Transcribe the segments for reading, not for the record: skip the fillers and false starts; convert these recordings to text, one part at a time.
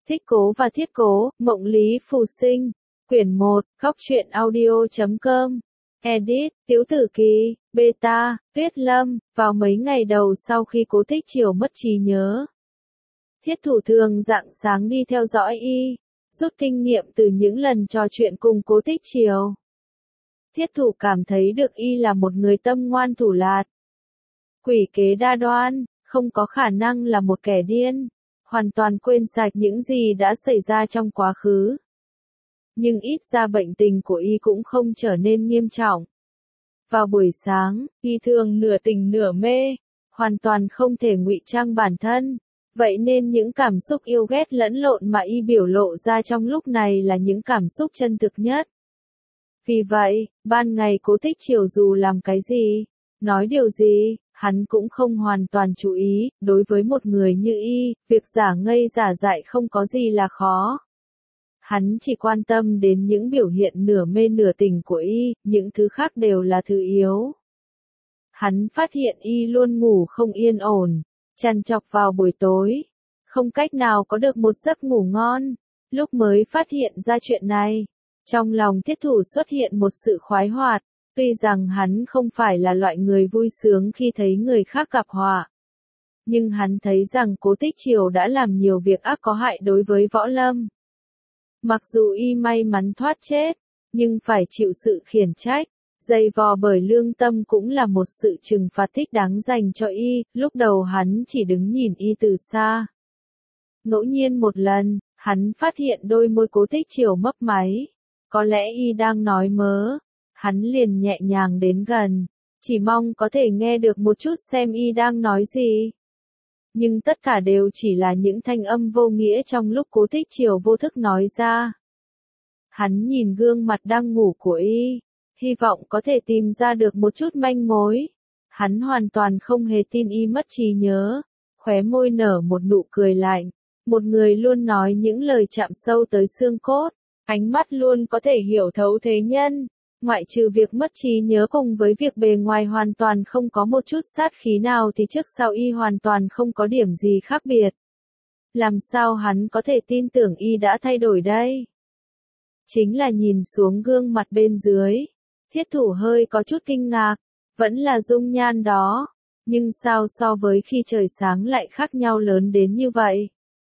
Thích Cố và Thiết Cố, Mộng Lý Phù Sinh, Quyển 1, Góc truyện audio.com, Edit, Tiếu Tử Kỳ, Beta, Tuyết Lâm, vào mấy ngày đầu sau khi Cố Tích Triều mất trí nhớ. Thiết Thủ thường rạng sáng đi theo dõi y, rút kinh nghiệm từ những lần trò chuyện cùng Cố Tích Triều. Thiết Thủ cảm thấy được y là một người tâm ngoan thủ lạt, quỷ kế đa đoan, không có khả năng là một kẻ điên, hoàn toàn quên sạch những gì đã xảy ra trong quá khứ. Nhưng ít ra bệnh tình của y cũng không trở nên nghiêm trọng. Vào buổi sáng, y thường nửa tỉnh nửa mê, hoàn toàn không thể ngụy trang bản thân, vậy nên những cảm xúc yêu ghét lẫn lộn mà y biểu lộ ra trong lúc này là những cảm xúc chân thực nhất. Vì vậy, ban ngày Cố Tích Triều dù làm cái gì, nói điều gì, hắn cũng không hoàn toàn chú ý. Đối với một người như y, việc giả ngây giả dại không có gì là khó. Hắn chỉ quan tâm đến những biểu hiện nửa mê nửa tỉnh của y, những thứ khác đều là thứ yếu. Hắn phát hiện y luôn ngủ không yên ổn, trằn trọc vào buổi tối, không cách nào có được một giấc ngủ ngon. Lúc mới phát hiện ra chuyện này, trong lòng Thiết Thủ xuất hiện một sự khoái hoạt, tuy rằng hắn không phải là loại người vui sướng khi thấy người khác gặp họa. Nhưng hắn thấy rằng Cố Tích Triều đã làm nhiều việc ác có hại đối với Võ Lâm. Mặc dù y may mắn thoát chết, nhưng phải chịu sự khiển trách, dày vò bởi lương tâm cũng là một sự trừng phạt thích đáng dành cho y. Lúc đầu hắn chỉ đứng nhìn y từ xa. Ngẫu nhiên một lần, hắn phát hiện đôi môi Cố Tích Triều mấp máy. Có lẽ y đang nói mớ. Hắn liền nhẹ nhàng đến gần, chỉ mong có thể nghe được một chút xem y đang nói gì. Nhưng tất cả đều chỉ là những thanh âm vô nghĩa trong lúc Cố Tích Triều vô thức nói ra. Hắn nhìn gương mặt đang ngủ của y, hy vọng có thể tìm ra được một chút manh mối. Hắn hoàn toàn không hề tin y mất trí nhớ, khóe môi nở một nụ cười lạnh. Một người luôn nói những lời chạm sâu tới xương cốt, ánh mắt luôn có thể hiểu thấu thế nhân. Ngoại trừ việc mất trí nhớ cùng với việc bề ngoài hoàn toàn không có một chút sát khí nào thì trước sau y hoàn toàn không có điểm gì khác biệt. Làm sao hắn có thể tin tưởng y đã thay đổi đây? Chính là nhìn xuống gương mặt bên dưới, Thiết Thủ hơi có chút kinh ngạc, vẫn là dung nhan đó, nhưng sao so với khi trời sáng lại khác nhau lớn đến như vậy?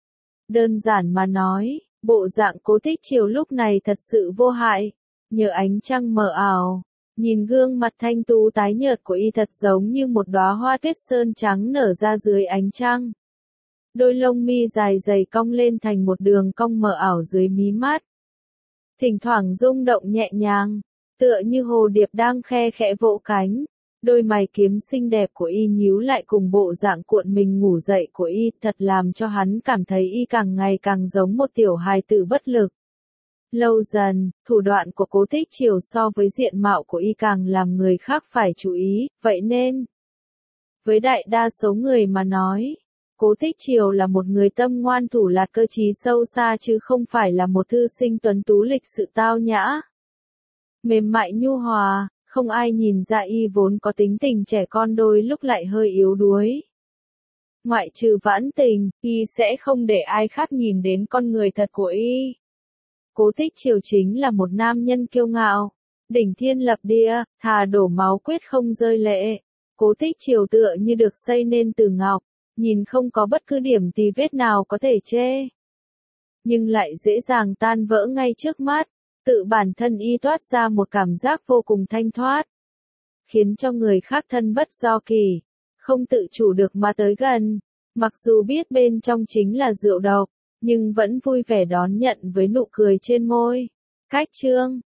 Đơn giản mà nói, bộ dạng Cố Tích Triều lúc này thật sự vô hại. Nhờ ánh trăng mờ ảo, nhìn gương mặt thanh tú tái nhợt của y thật giống như một đóa hoa tuyết sơn trắng nở ra dưới ánh trăng. Đôi lông mi dài dày cong lên thành một đường cong mờ ảo dưới mí mắt. Thỉnh thoảng rung động nhẹ nhàng, tựa như hồ điệp đang khe khẽ vỗ cánh. Đôi mày kiếm xinh đẹp của y nhíu lại cùng bộ dạng cuộn mình ngủ dậy của y thật làm cho hắn cảm thấy y càng ngày càng giống một tiểu hài tử bất lực. Lâu dần, thủ đoạn của Cố Tích Triều so với diện mạo của y càng làm người khác phải chú ý, vậy nên, với đại đa số người mà nói, Cố Tích Triều là một người tâm ngoan thủ lạt cơ trí sâu xa chứ không phải là một thư sinh tuấn tú lịch sự tao nhã. Mềm mại nhu hòa, không ai nhìn ra y vốn có tính tình trẻ con đôi lúc lại hơi yếu đuối. Ngoại trừ Vãn Tình, y sẽ không để ai khác nhìn đến con người thật của y. Cố Tích Triều chính là một nam nhân kiêu ngạo, đỉnh thiên lập địa, thà đổ máu quyết không rơi lệ. Cố Tích Triều tựa như được xây nên từ ngọc, nhìn không có bất cứ điểm tì vết nào có thể chê. Nhưng lại dễ dàng tan vỡ ngay trước mắt, tự bản thân y toát ra một cảm giác vô cùng thanh thoát. Khiến cho người khác thân bất do kỳ, không tự chủ được mà tới gần, mặc dù biết bên trong chính là rượu độc. Nhưng vẫn vui vẻ đón nhận với nụ cười trên môi. Cách chương